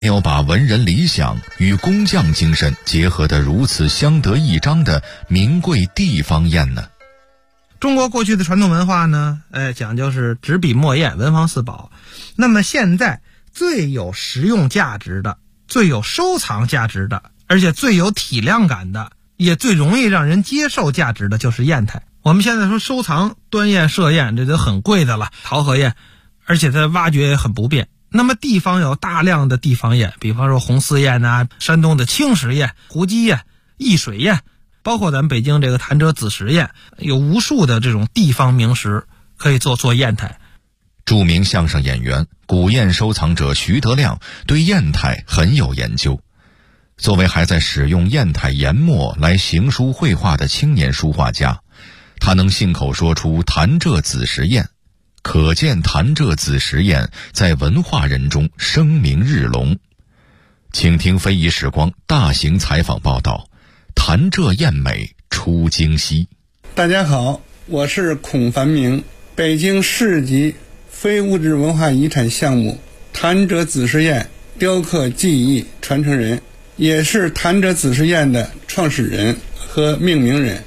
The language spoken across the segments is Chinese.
有把文人理想与工匠精神结合得如此相得益彰的名贵地方砚呢？ 中国过去的传统文化呢，讲究是纸笔墨砚文房四宝。那么现在最有实用价值的、最有收藏价值的，而且最有体量感的，也最容易让人接受价值的就是砚台。我们现在说收藏端砚、设砚，这都很贵的了，陶和砚，而且它挖掘也很不便。那么地方有大量的地方砚，比方说红丝砚啊，山东的青石砚、胡姬砚、易水砚，包括咱们北京这个潭柘子石砚，有无数的这种地方名石可以做砚台。 著名相声演员、古砚收藏者徐德亮对砚台很有研究。作为还在使用砚台研墨来行书绘画的青年书画家，他能信口说出潭柘子石砚，可见潭柘子石砚在文化人中声名日隆。请听非遗时光大型采访报道，潭柘砚美出京西。 大家好，我是孔繁明，北京市级非物质文化遗产项目潭柘子石砚雕刻技艺传承人，也是潭柘子石砚的创始人和命名人。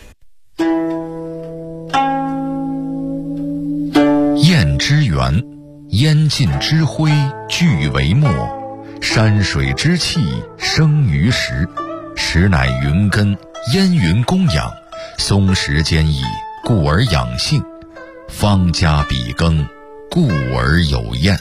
砚之源，烟尽之灰聚为墨，山水之气生于石，石乃云根，烟云供养，松石坚毅，故而养性，方家比耕，故而有砚。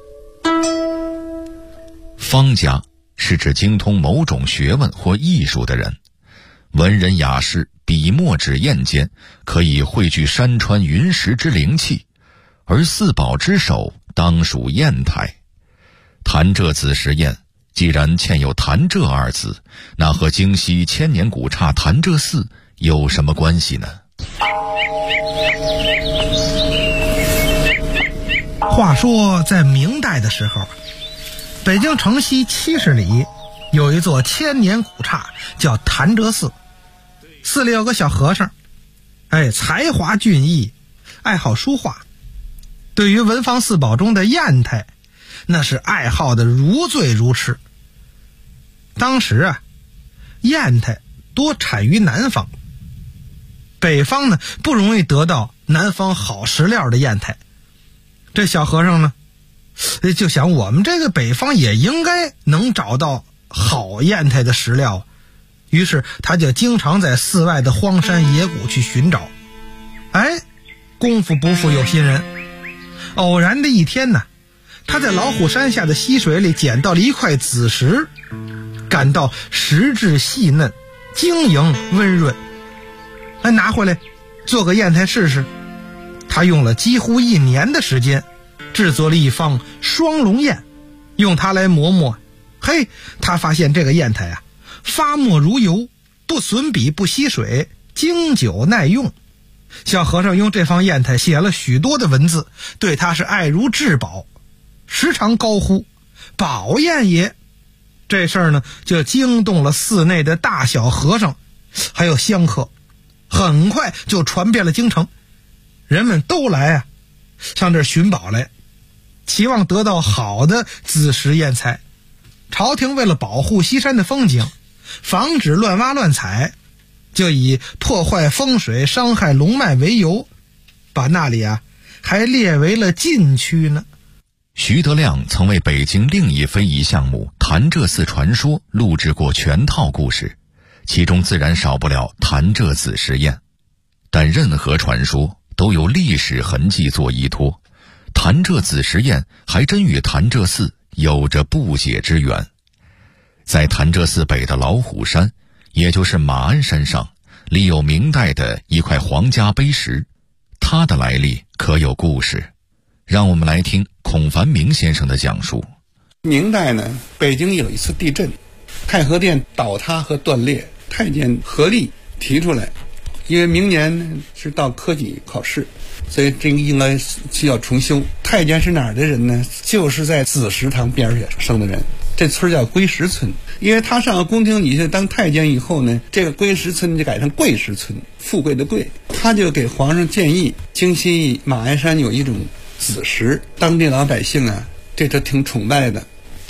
方家是指精通某种学问或艺术的人，文人雅士笔墨纸砚间可以汇聚山川云石之灵气，而四宝之首当属砚台。潭柘子石砚既然嵌有潭柘二字，那和京西千年古刹潭柘寺有什么关系呢？ 话说在明代的时候，北京城西70里有一座千年古刹叫潭柘寺，寺里有个小和尚，才华俊逸，爱好书画，对于文房四宝中的砚台那是爱好的如醉如痴。当时砚台多产于南方，北方呢不容易得到南方好石料的砚台。这小和尚呢就想，我们这个北方也应该能找到好砚台的石料，于是他就经常在寺外的荒山野谷去寻找。功夫不负有心人，偶然的一天呢，他在老虎山下的溪水里捡到了一块紫石，感到石质细嫩，晶莹温润，拿回来做个砚台试试。他用了几乎1年的时间制作了一方双龙砚，用它来磨墨。他发现这个砚台发墨如油，不损笔不吸水，经久耐用。小和尚用这方砚台写了许多的文字，对他是爱如至宝，时常高呼宝砚也。这事儿呢就惊动了寺内的大小和尚还有香客，很快就传遍了京城，人们都来上这儿寻宝来，期望得到好的紫石砚材。朝廷为了保护西山的风景，防止乱挖乱采，就以破坏风水伤害龙脉为由，把那里还列为了禁区呢。 徐德亮曾为北京另一非遗项目潭柘寺传说录制过全套故事，其中自然少不了潭柘子石砚。但任何传说都有历史痕迹做依托，潭柘子石砚还真与潭柘寺有着不解之缘。在潭柘寺北的老虎山，也就是马鞍山上，立有明代的一块皇家碑石，它的来历可有故事。让我们来听孔繁明先生的讲述。 明代呢，北京有一次地震，太和殿倒塌和断裂，太监合力提出来，因为明年呢是到科举考试，所以这个应该需要重修。太监是哪儿的人呢？就是在子石堂边上生的人，这村叫归石村。因为他上了宫廷里去当太监以后呢，这个归石村就改成贵石村，富贵的贵。他就给皇上建议，京西马鞍山有一种紫石，当地老百姓这都挺崇拜的。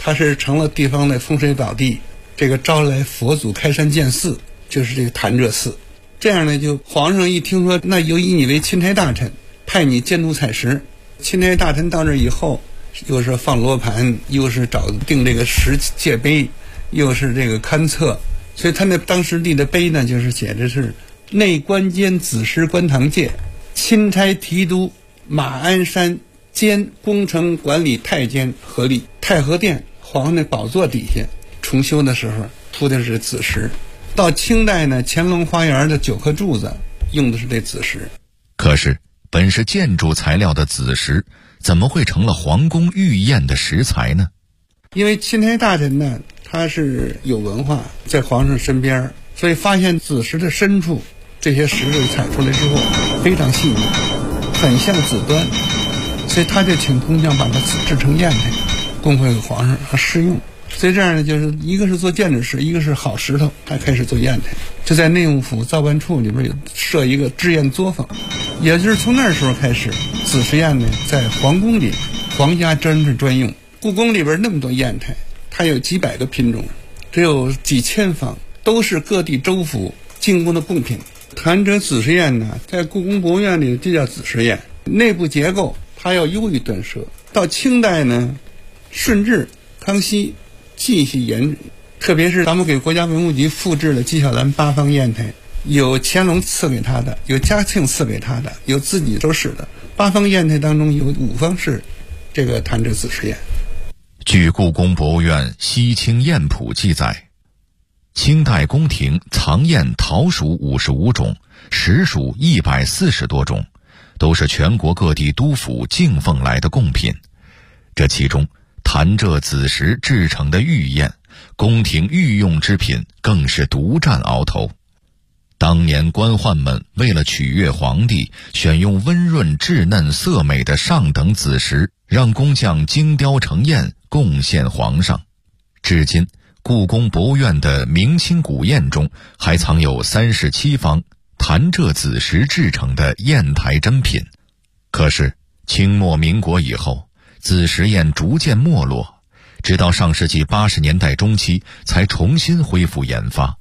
它是成了地方的风水宝地，这个招来佛祖开山建寺，就是这个潭柘寺。这样呢，就皇上一听说，那就以你为钦差大臣，派你监督采石。钦差大臣到这以后，又是放罗盘，又是找定这个石界碑，又是这个勘测，所以他那当时立的碑呢，就是写着是内官监子石观堂界，钦差提督马鞍山兼工程管理太监合力。太和殿皇上的宝座底下重修的时候铺的是紫石。到清代呢，乾隆花园的9颗柱子用的是这紫石。 可是本是建筑材料的紫石，怎么会成了皇宫御宴的食材呢？ 因为钦差大臣呢，他是有文化，在皇上身边，所以发现紫石的深处，这些石头采出来之后非常细腻，很像紫砖，所以他就请工匠把它制成砚台，供回给皇上和试用。所以这样呢，就是一个是做建筑石，一个是好石头，他开始做砚台。就在内务府造办处里边有设一个制砚作坊，也就是从那时候开始，紫石砚呢在皇宫里皇家真是专用。故宫里边那么多砚台，它有几百个品种，只有几千方，都是各地州府进贡的贡品。潭柘紫石砚呢，在故宫博物院里就叫紫石砚，内部结构它要优于缎奢。到清代呢，顺治、康熙继续研制，特别是咱们给国家文物局复制了纪晓岚8方砚台，有乾隆赐给他的，有嘉庆赐给他的，有自己都使的。8方砚台当中有5方是这个潭柘紫石砚。 据故宫博物院西清砚谱记载，清代宫廷藏砚陶属55种，实属140多种，都是全国各地督府敬奉来的贡品。这其中潭柘紫石制成的御砚，宫廷御用之品，更是独占鳌头。当年官宦们为了取悦皇帝，选用温润稚嫩色美的上等紫石，让工匠精雕成砚贡献皇上。至今故宫博物院的明清古砚中还藏有37方潭柘紫石制成的砚台珍品。可是清末民国以后，紫石砚逐渐没落，直到上世纪80年代中期才重新恢复研发。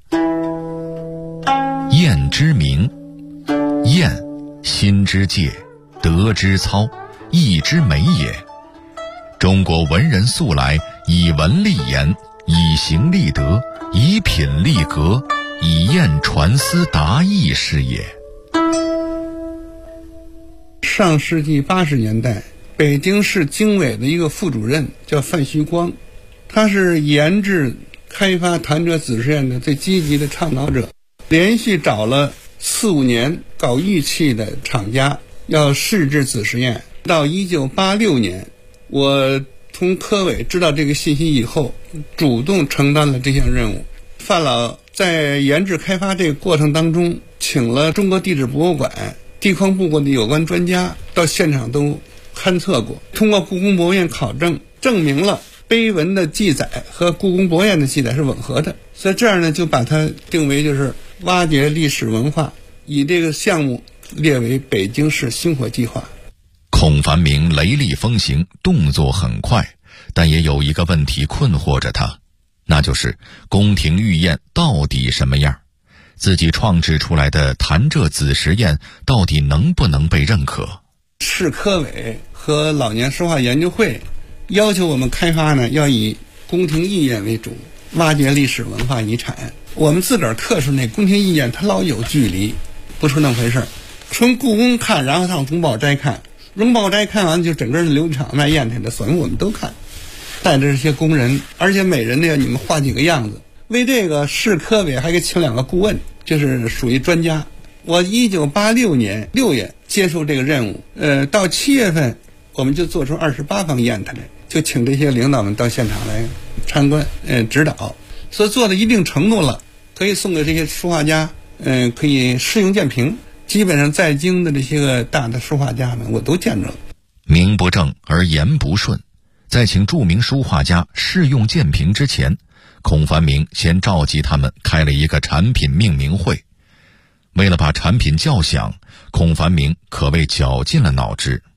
砚之名，砚，心之戒，德之操，义之美也。中国文人素来以文立言，以形立德，以品立格，以砚传思达意是也。 上世纪80年代，北京市经委的一个副主任叫范旭光，他是研制开发潭柘紫石砚的最积极的倡导者，连续找了4、5年搞玉器的厂家要试制紫石砚。到1986年，我从科委知道这个信息以后，主动承担了这项任务。范老在研制开发这个过程当中，请了中国地质博物馆、地矿部的有关专家到现场都勘测过，通过故宫博物院考证，证明了碑文的记载和故宫博物院的记载是吻合的。所以这样呢，就把它定为就是挖掘历史文化，以这个项目列为北京市星火计划。 孔繁明雷厉风行，动作很快，但也有一个问题困惑着他，那就是宫廷御宴到底什么样？自己创制出来的潭柘紫石砚到底能不能被认可？ 市科委和老年石化研究会要求我们开发呢，要以宫廷御宴为主，挖掘历史文化遗产。我们自个儿特殊那宫廷御宴，它老有距离，不是那么回事。从故宫看，然后上荣宝斋看，荣宝斋看完就整个琉璃厂卖砚台的所有我们都看，带着这些工人，而且每人呢，你们画几个样子。为这个市科委还给请2个顾问，就是属于专家。我1986年6月接受这个任务，到7月份我们就做出28方砚台来，就请这些领导们到现场来参观，指导。所以做到一定程度了，可以送给这些书画家，可以试用鉴评。基本上在京的这些个大的书画家们，我都见着了。 名不正而言不顺，在请著名书画家试用鉴评之前，孔繁明先召集他们开了一个产品命名会。为了把产品叫响，孔繁明可谓绞尽了脑汁。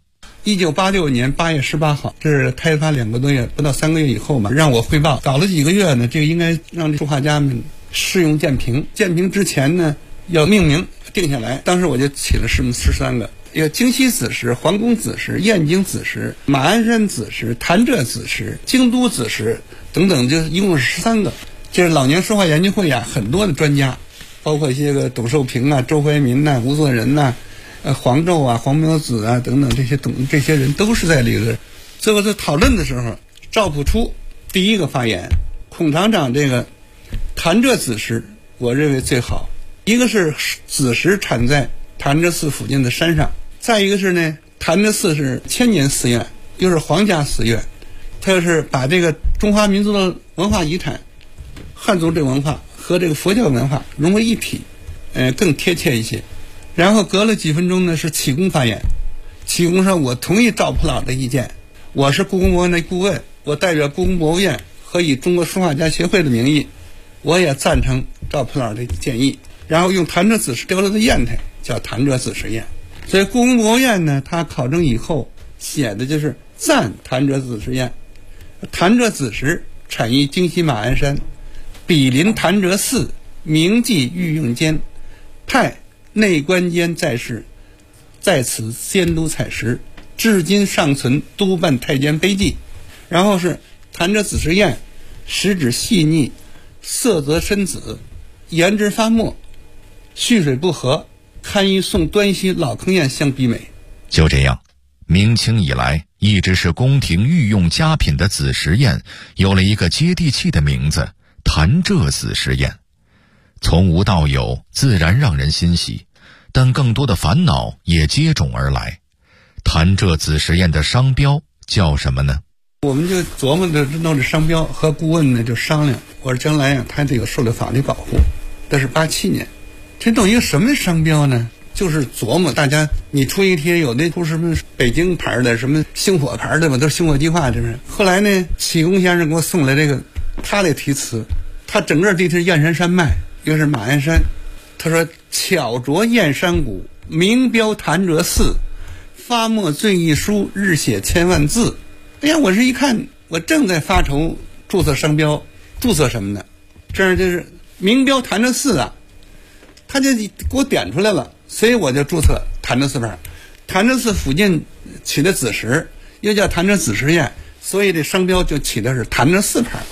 1986年8月18号，这是开发2个多月，不到3个月以后嘛，让我汇报。搞了几个月呢，这个应该让这书画家们试用建评。建评之前呢，要命名定下来。当时我就起了13个。有京西子石、皇宫子石、燕京子石、马鞍山子石、潭柘子石、京都子石等等，就一共是13个。这是老年书画研究会啊，很多的专家，包括一些个董寿平啊、周怀民呐、吴作人呐、黄胄啊、黄苗子啊等等这些人都是在里头。最后在讨论的时候，赵朴初第一个发言，孔厂长这个潭柘子石，我认为最好。一个是子石产在潭柘寺附近的山上，再一个是呢，潭柘寺是千年寺院，又是皇家寺院，它又是把这个中华民族的文化遗产、汉族这个文化和这个佛教文化融为一体，更贴切一些。然后隔了几分钟呢，是启功发言。启功说：“我同意赵朴老的意见，我是故宫博物院的顾问，我代表故宫博物院和以中国书画家协会的名义，我也赞成赵朴老的建议。”然后用潭柘子石雕了的砚台叫潭柘子石砚。所以故宫博物院呢，它考证以后写的就是赞潭柘子石砚。潭柘子石产于京西马鞍山，毗邻潭柘寺，铭记御用间，派内官监在世，在此监督采石，至今尚存督办太监碑记。然后是潭柘子石砚，石质细腻，色泽深紫，颜质发墨，蓄水不和，堪与宋端熙老坑砚相媲美。 就这样，明清以来一直是宫廷御用佳品的紫石砚有了一个接地气的名字——潭柘紫石砚。从无到有，自然让人欣喜，但更多的烦恼也接踵而来。潭柘紫石砚的商标叫什么呢？ 我们就琢磨着弄这商标，和顾问呢就商量，我说将来呀，它得有受到法律保护。这是87年，这弄一个什么商标呢？就是琢磨大家，你出一贴，有的出什么北京牌的，什么星火牌的嘛，都是星火计划，这不是？后来呢，启功先生给我送来这个他的题词，他整个地是燕山山脉，又是马鞍山，他说巧琢燕山谷，名标潭柘寺，发墨最一书，日写千万字。哎呀，我是一看，我正在发愁注册商标，注册什么呢？这样就是名标潭柘寺啊，他就给我点出来了，所以我就注册潭柘寺牌。潭柘寺附近取的紫石，又叫潭柘紫石砚，所以这商标就起的是潭柘寺牌。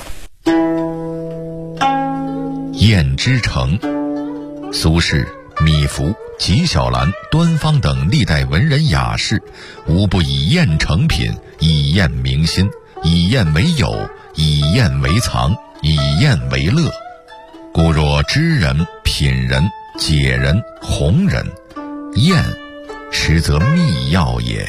砚之城，苏轼、米芾、纪晓岚、端方等历代文人雅士，无不以砚成品，以砚明心，以砚为友，以砚为藏，以砚为乐。故若知人、品人、解人、弘人，砚实则秘药也。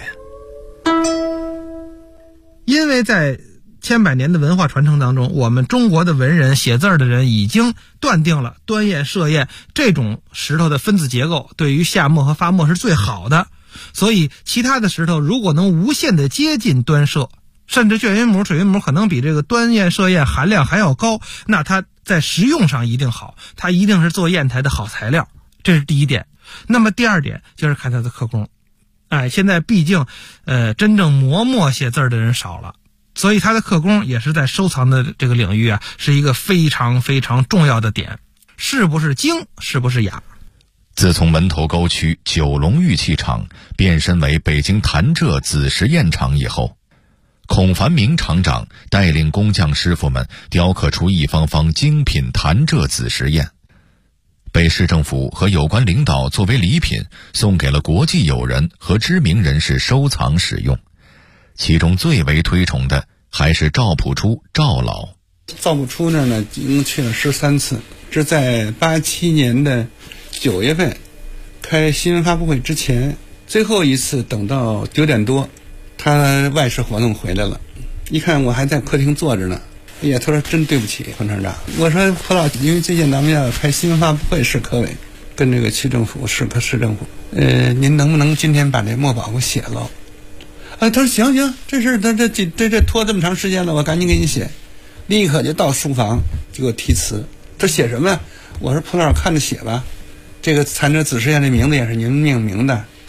因为在千百年的文化传承当中，我们中国的文人写字的人已经断定了端砚、歙砚这种石头的分子结构对于下墨和发墨是最好的，所以其他的石头如果能无限的接近端歙，甚至卷云母、水云母可能比这个端砚、歙砚含量还要高，那它在实用上一定好，它一定是做砚台的好材料，这是第一点。那么第二点就是看它的刻工，现在毕竟真正磨墨写字的人少了，所以它的刻工也是在收藏的这个领域是一个非常非常重要的点，是不是精，是不是雅。 自从门头沟区九龙玉器厂变身为北京潭柘紫石砚厂以后，孔繁明厂长带领工匠师傅们雕刻出一方方精品潭柘紫石砚，被市政府和有关领导作为礼品送给了国际友人和知名人士收藏使用。其中最为推崇的还是赵朴初赵老。 赵朴初那儿呢，一共去了13次，是在87年的9月份开新闻发布会之前，最后一次等到9点多，他外事活动回来了，一看我还在客厅坐着呢，哎呀，他说真对不起彭厂长。我说朴老，因为最近咱们要开新闻发布会，市科委跟这个区政府、市政府，您能不能今天把这墨宝给我写了？他说行，这事这拖这么长时间了，我赶紧给你写。立刻就到书房就给我题词。这写什么呀？我说朴老看着写吧。这个潭柘紫石砚这名字也是您命名的，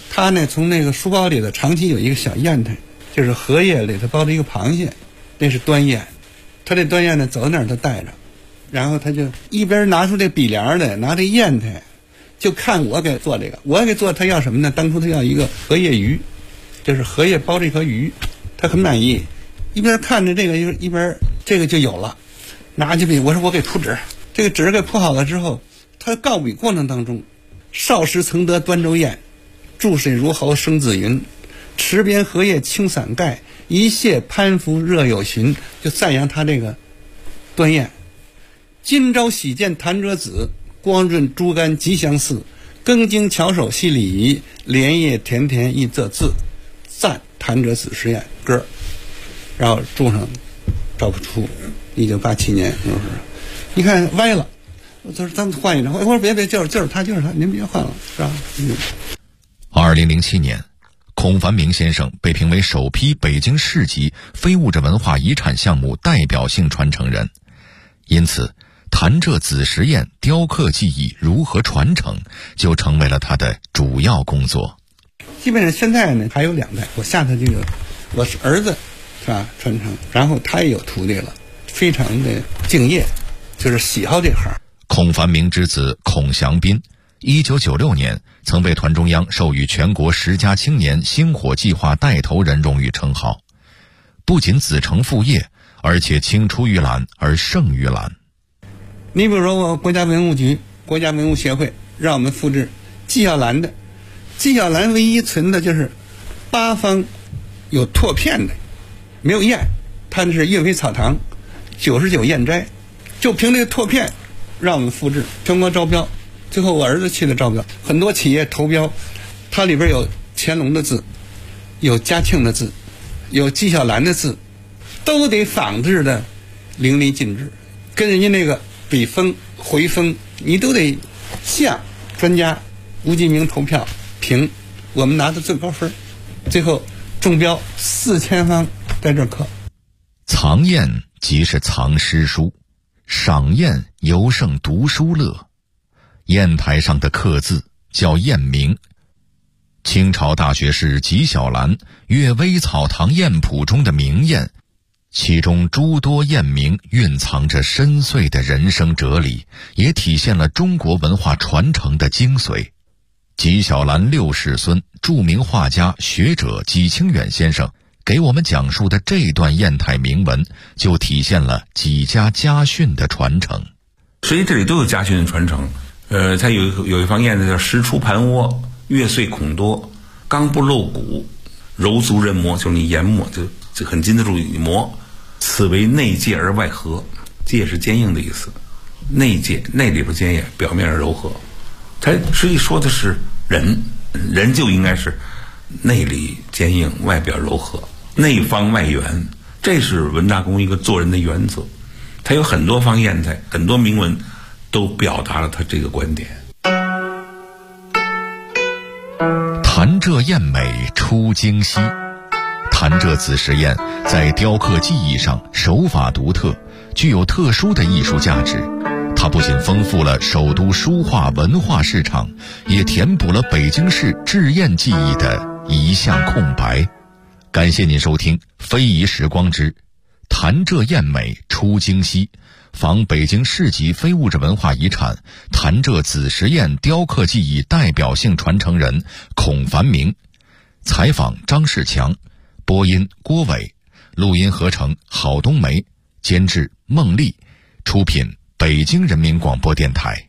他呢从那个书包里头长期有一个小砚台，就是荷叶里头包着一个螃蟹，那是端砚。他这端砚呢走到哪儿都带着，然后他就一边拿出这笔帘来，拿这砚台，就看我给做这个。我给做他要什么呢？当初他要一个荷叶鱼，就是荷叶包着一颗鱼，他很满意。一边看着这个一边这个就有了，拿起笔我说我给铺纸，这个纸给铺好了之后，他告笔过程当中，少时曾得端州砚，注水如毫生紫云，池边荷叶青伞盖，一泻攀附热有寻，就赞扬他这个端砚。今朝喜见潭柘子，光润珠竿极相似，更经巧手细礼仪，莲叶甜甜一仄字，赞潭柘子实验歌。然后注上赵朴初1987年，你看歪了，我说咱们换一张，我说别就是他，您别换了，是吧 ？2007年，孔繁明先生被评为首批北京市级非物质文化遗产项目代表性传承人，因此潭柘子实验雕刻技艺如何传承就成为了他的主要工作。 基本上现在呢还有2代，我下头这个我是儿子是吧传承，然后他也有徒弟了，非常的敬业，就是喜好这行。 孔繁明之子孔祥斌1996年曾被团中央授予全国10佳青年星火计划带头人荣誉称号，不仅子承父业，而且青出于蓝而胜于蓝。 你比如说我国家文物局、国家文物协会让我们复制纪晓岚的，纪晓岚唯一存的就是8方有拓片的，没有砚，他是岳飞草堂99砚斋，就凭这个拓片让我们复制，全国招标，最后我儿子去的招标，很多企业投标，它里边有乾隆的字，有嘉庆的字，有纪晓岚的字，都得仿制的淋漓尽致，跟人家那个笔锋回锋你都得像。专家吴金明投票评，我们拿的最高分，最后中标4000方在这刻。 藏砚即是藏诗书，赏砚尤胜读书乐。砚台上的刻字叫砚名。清朝大学士纪晓岚《岳微草堂砚谱》中的名砚，其中诸多砚名蕴藏着深邃的人生哲理，也体现了中国文化传承的精髓。纪晓岚6世孙、著名画家学者纪清远先生给我们讲述的这段砚台铭文，就体现了纪家家训的传承。 实际这里都有家训的传承。它有一方砚台叫石出盘窝，月碎孔多，刚不露骨，柔足人磨，就是你研磨就很经得住你磨。此为内介而外和，介是坚硬的意思，内介内里边坚硬，表面柔和。它实际说的是人就应该是内里坚硬，外表柔和，内方外圆，这是文大公一个做人的原则。它有很多方砚台，很多铭文都表达了他这个观点。 潭柘砚美出京西。潭柘子实验在雕刻技艺上手法独特，具有特殊的艺术价值。它不仅丰富了首都书画文化市场，也填补了北京市制砚技艺的一项空白。感谢您收听《非遗时光之潭柘砚美出京西》，访北京市级非物质文化遗产潭柘子实验雕刻技艺代表性传承人孔繁明。采访张世强，播音郭伟，录音合成郝冬梅，监制孟丽，出品北京人民广播电台。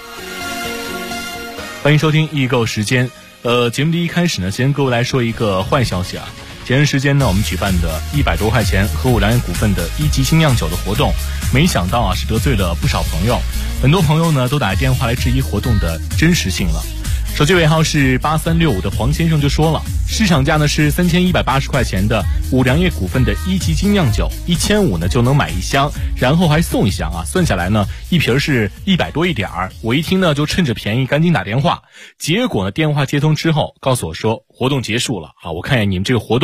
欢迎收听易购时间。节目的一开始呢，先跟各位来说一个坏消息啊。前段时间呢，我们举办的100多块钱和5粮液股份的1级精酿酒的活动，没想到啊是得罪了不少朋友，很多朋友呢都打电话来质疑活动的真实性了。手机尾号是8365的黄先生就说了，市场价呢是3180块钱的5粮液股份的1级精酿酒，1500呢就能买1箱，然后还送1箱啊，算下来呢一瓶是100多一点儿。我一听呢就趁着便宜赶紧打电话，结果呢电话接通之后告诉我说活动结束了啊，我看见你们这个活动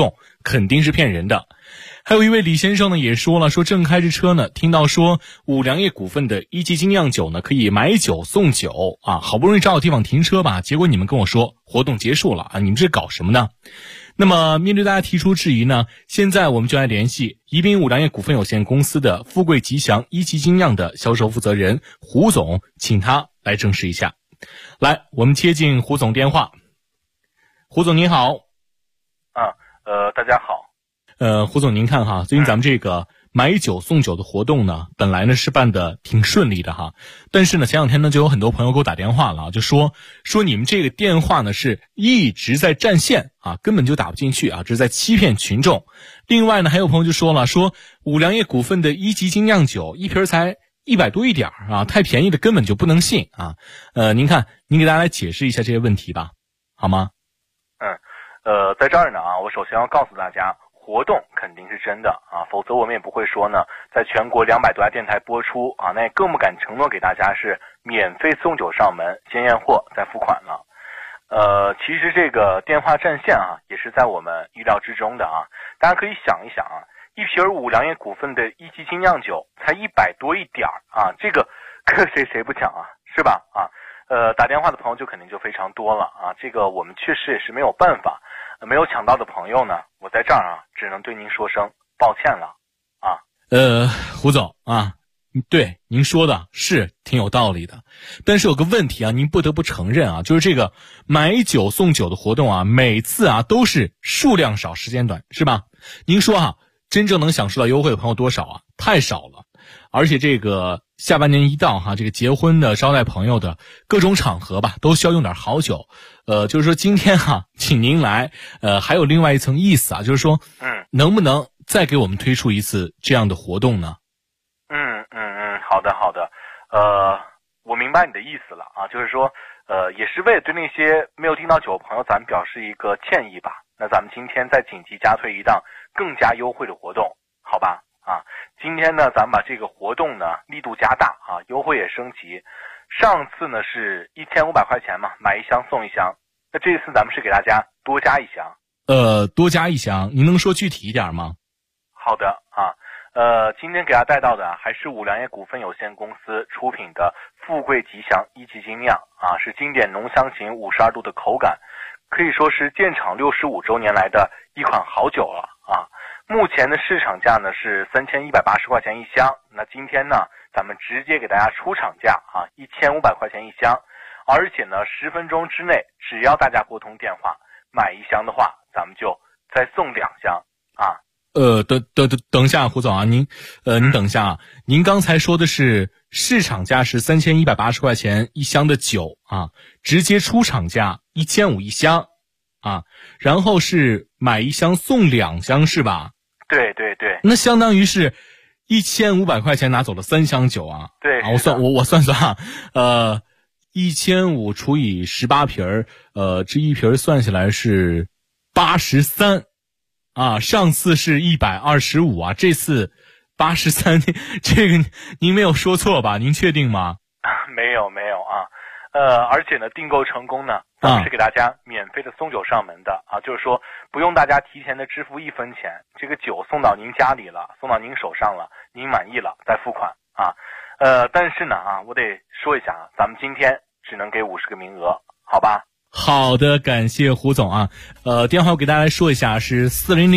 肯定是骗人的。还有一位李先生呢也说了，说正开着车呢，听到说五粮液股份的一级精酿酒呢可以买酒送酒啊，好不容易找到地方停车吧，结果你们跟我说活动结束了啊，你们这搞什么呢？那么面对大家提出质疑呢，现在我们就来联系宜宾五粮液股份有限公司的富贵吉祥一级精酿的销售负责人胡总，请他来证实一下。来，我们接进胡总电话。胡总您好。 大家好。 胡总您看哈，最近咱们这个买酒送酒的活动呢，本来呢是办的挺顺利的哈，但是呢前两天呢就有很多朋友给我打电话了，就说你们这个电话呢是一直在占线啊，根本就打不进去啊，这是在欺骗群众。另外呢还有朋友就说了，说五粮液股份的一级精酿酒一瓶才100多一点啊，太便宜的根本就不能信啊。您看您给大家来解释一下这些问题吧，好吗？ 在这儿呢啊，我首先要告诉大家，活动肯定是真的啊，否则我们也不会说呢，在全国200多家电台播出啊，那也更不敢承诺给大家是免费送酒上门，先验货再付款了。其实这个电话占线啊，也是在我们预料之中的啊。大家可以想一想啊，一瓶五粮液股份的一级精酿酒才100多一点啊，这个谁不抢啊，是吧？啊，打电话的朋友就肯定就非常多了啊，这个我们确实也是没有办法。没有抢到的朋友呢，我在这儿啊，只能对您说声抱歉了啊。 胡总啊，对您说的是挺有道理的，但是有个问题啊，您不得不承认啊，就是这个买酒送酒的活动啊，每次啊都是数量少时间短，是吧？您说啊，真正能享受到优惠的朋友多少啊？太少了。而且这个下半年一到哈，这个结婚的、招待朋友的各种场合吧，都需要用点好酒。就是说今天哈，请您来，还有另外一层意思啊，就是说，能不能再给我们推出一次这样的活动呢？ 好的，我明白你的意思了啊，就是说，也是为了对那些没有订到酒的朋友，咱们表示一个歉意吧。那咱们今天再紧急加推一档更加优惠的活动，好吧？啊，今天呢，咱们把这个活动呢力度加大啊，优惠也升级。上次呢是1500块钱嘛，买一箱送一箱。那这次咱们是给大家多加一箱。 多加一箱，您能说具体一点吗？ 好的啊，今天给大家带到的还是五粮液股份有限公司出品的富贵吉祥一级精酿啊，是经典浓香型52度的口感，可以说是建厂65周年来的一款好酒了啊。目前的市场价呢是3180块钱一箱，那今天呢咱们直接给大家出厂价啊，1500块钱一箱，而且呢10分钟之内，只要大家拨通电话买一箱的话，咱们就再送2箱啊。 等一下，胡总啊，您等一下啊，您刚才说的是市场价是3180块钱一箱的酒啊，直接出厂价1500一箱啊，然后是买一箱送2箱是吧？对，那相当于是1500块钱拿走了3箱酒啊。对啊，我算啊，1500除以18瓶这一瓶算下来是83啊，上次是125啊，这次83，这个您没有说错吧？您确定吗？ 没有啊。而且呢，订购成功呢，咱们是给大家免费的送酒上门的啊，就是说不用大家提前的支付1分钱，这个酒送到您家里了，送到您手上了，您满意了再付款啊。但是呢啊，我得说一下啊，咱们今天只能给50个名额，好吧？ 好的，感谢胡总啊。电话我给大家来说一下，是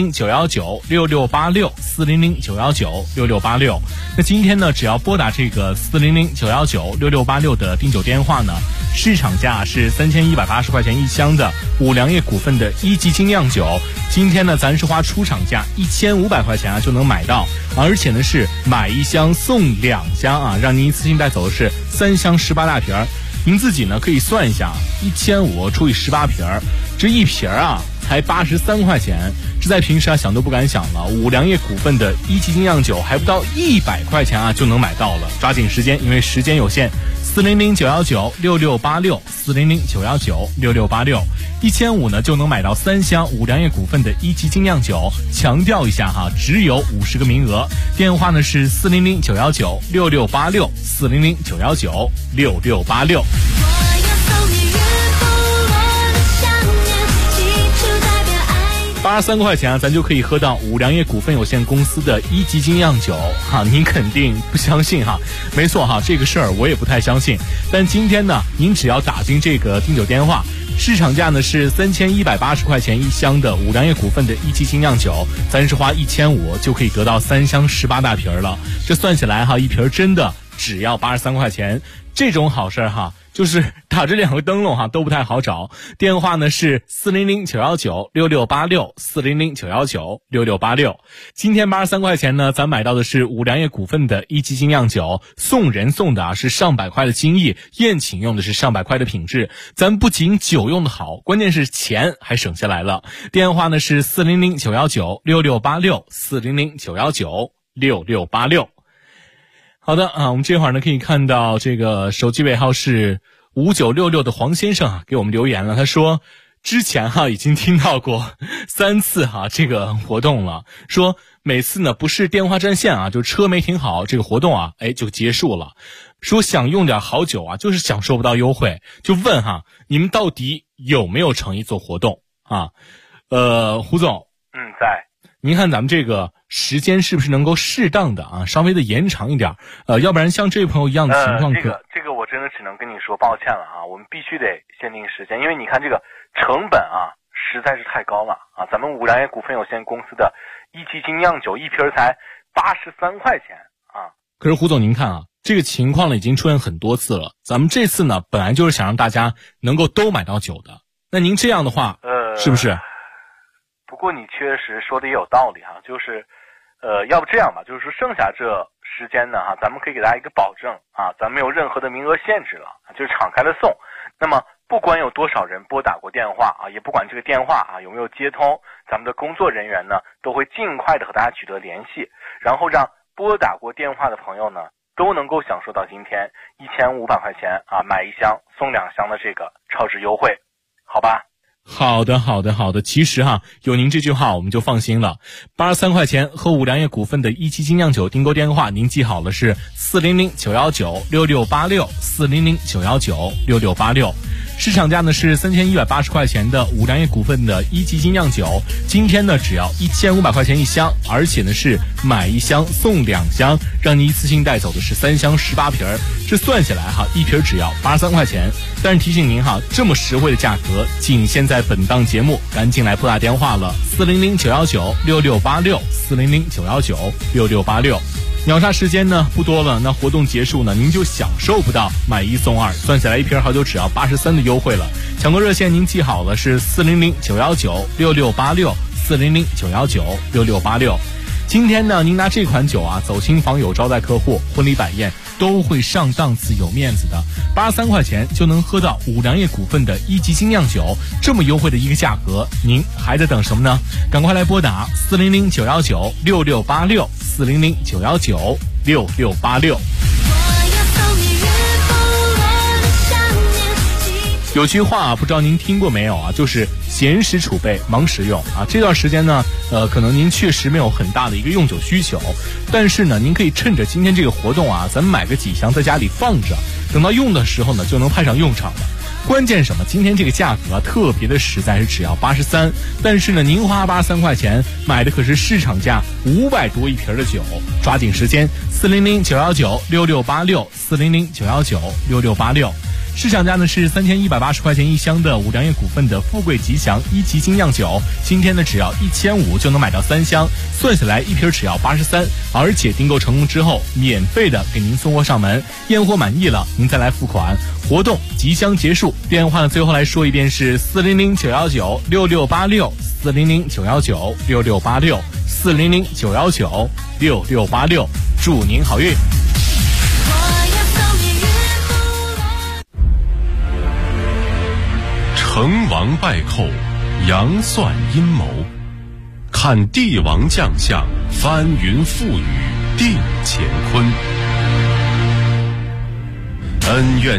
400-919-6686，400-919-6686。那今天呢，只要拨打这个400-919-6686的订酒电话呢，市场价是3180块钱一箱的五粮液股份的一级精酿酒，今天呢，咱是花出厂价1500块钱啊就能买到，而且呢是买一箱送2箱啊，让您一次性带走的是3箱18大瓶。您自己呢可以算一下，1500除以18瓶，这一瓶啊才83块钱，这在平时啊想都不敢想了。五粮液股份的一级精酿酒还不到100块钱啊就能买到了，抓紧时间，因为时间有限。400-919-6686，400-919-6686，1500呢就能买到3箱五粮液股份的一级精酿酒。强调一下哈，只有50个名额。电话呢是400-919-6686，400-919-6686。 83块钱啊，咱就可以喝到五粮液股份有限公司的1级精酿酒哈，您肯定不相信哈？没错哈，这个事儿我也不太相信。但今天呢，您只要打进这个订酒电话，市场价呢是3180块钱一箱的五粮液股份的1级精酿酒，咱是花1500就可以得到3箱18大瓶了。这算起来哈，一瓶真的只要83块钱，这种好事哈。就是打这2个灯笼哈都不太好找，电话呢是400-919-6686，400-919-6686。今天83块钱呢，咱买到的是五粮液股份的1级精酿酒，送人送的是上百块的精益，宴请用的是上百块的品质。咱不仅酒用的好，关键是钱还省下来了。电话呢是400-919-6686，400-919-6686。好的啊，我们这会儿呢可以看到这个手机尾号是5966的黄先生啊给我们留言了，他说之前已经听到过3次这个活动了，说每次呢不是电话占线就车没停好，这个活动就结束了，说想用点好酒就是享受不到优惠，就问你们到底有没有诚意做活动胡总在。 您看咱们这个时间是不是能够适当的稍微的延长一点，要不然像这位朋友一样的情况这个我真的只能跟你说抱歉了我们必须得限定时间，因为你看这个成本实在是太高了咱们五粮液股份有限公司的1级精酿酒一瓶才83块钱可是胡总您看这个情况呢已经出现很多次了，咱们这次呢本来就是想让大家能够都买到酒的，那您这样的话是不是？ 不过你确实说的也有道理就是要不这样吧，就是说剩下这时间呢咱们可以给大家一个保证咱没有任何的名额限制了，就是敞开了送。那么不管有多少人拨打过电话也不管这个电话有没有接通，咱们的工作人员呢都会尽快的和大家取得联系，然后让拨打过电话的朋友呢都能够享受到今天1500块钱买1箱送2箱的这个超值优惠，好吧？ 好的，其实有您这句话我们就放心了。83块钱和五粮液股份的1级精酿酒订购电话您记好了，是400-919-6686，400-919-6686。市场价呢是3180块钱的五粮液股份的1级精酿酒，今天呢只要1500块钱一箱，而且呢是买1箱送2箱，让你一次性带走的是3箱18瓶，这算下来一瓶只要83块钱。但是提醒您这么实惠的价格仅限在本档节目，赶紧来拨打电话了，400-919-6686，400-919-6686。秒杀时间呢不多了，那活动结束呢您就享受不到买1送2，算下来一瓶好酒只要83的优惠了。抢购热线您记好了，是400-919-6686，400-919-6686。今天呢您拿这款酒走亲访友招待客户婚礼摆宴都会上档次有面子的，83块钱就能喝到五粮液股份的1级精酿酒，这么优惠的一个价格，您还在等什么呢？赶快来拨打400-919-6686，400-919-6686。有句话不知道您听过没有就是闲时储备忙时用这段时间呢可能您确实没有很大的一个用酒需求，但是呢您可以趁着今天这个活动咱们买个几箱在家里放着，等到用的时候呢就能派上用场了。关键什么？今天这个价格特别的实在，是只要83，但是呢您花83块钱买的可是市场价500多一瓶的酒，抓紧时间，400-919-6686，400-919-6686。市场价呢是3180块钱一箱的五粮液股份的富贵吉祥1级精酿酒，今天呢只要1500就能买到3箱，算下来一瓶只要83，而且订购成功之后免费的给您送货上门，验货满意了您再来付款。活动即将结束，电话呢最后来说一遍是400-919-6686，400-919-6686，400-919-6686，祝您好运。 成王败寇，阳算阴谋，看帝王将相，翻云覆雨，定乾坤。恩怨